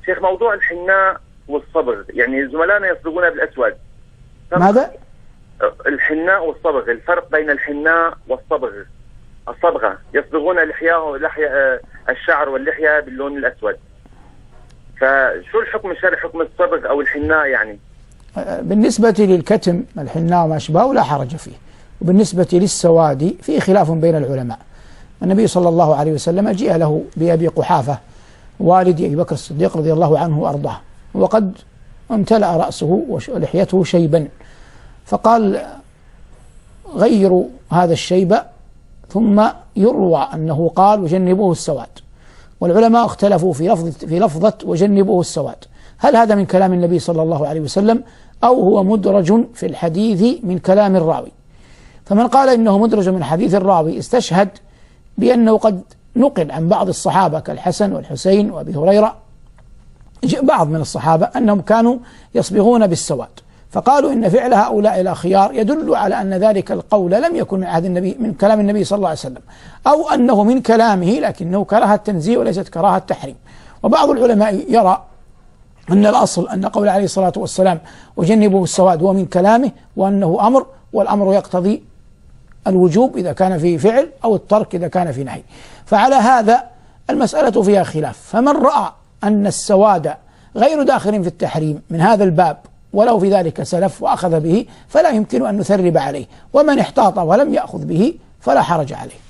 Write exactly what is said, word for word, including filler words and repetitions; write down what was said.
شيخ موضوع الحناء والصبغ، يعني زملائنا يصبغون بالأسود. ماذا؟ الحناء والصبغ، الفرق بين الحناء والصبغ. الصبغة يصبغون لحياه لحية الشعر واللحية باللون الأسود، فشو الحكم الشرعي حكم الصبغ أو الحناء يعني؟ بالنسبة للكتم الحناء وما أشبهه لا حرج فيه، وبالنسبة للسواد في خلاف بين العلماء. النبي صلى الله عليه وسلم جاء له بأبي قحافة والد أبي بكر الصديق رضي الله عنه وأرضاه، وقد امتلأ رأسه ولحيته شيبا، فقال غيروا هذا الشيب، ثم يروى أنه قال وجنبوه السواد. والعلماء اختلفوا في لفظ في لفظة وجنبوه السواد، هل هذا من كلام النبي صلى الله عليه وسلم أو هو مدرج في الحديث من كلام الراوي؟ فمن قال إنه مدرج من حديث الراوي استشهد بأنه قد نقل عن بعض الصحابة كالحسن والحسين وأبي هريرة بعض من الصحابة أنهم كانوا يصبغون بالسواد، فقالوا إن فعل هؤلاء الأخيار يدل على أن ذلك القول لم يكن من عهد النبي من كلام النبي صلى الله عليه وسلم، أو أنه من كلامه لكنه كراهة تنزيه وليست كراهة تحريم. وبعض العلماء يرى أن الأصل أن قول عليه الصلاة والسلام وجنبوا السواد هو من كلامه، وأنه أمر، والأمر يقتضي الوجوب إذا كان فيه فعل أو الترك إذا كان فيه نهي. فعلى هذا المسألة فيها خلاف، فمن رأى أن السواد غير داخل في التحريم من هذا الباب ولو في ذلك سلف وأخذ به فلا يمكن أن نثرب عليه، ومن احتاط ولم يأخذ به فلا حرج عليه.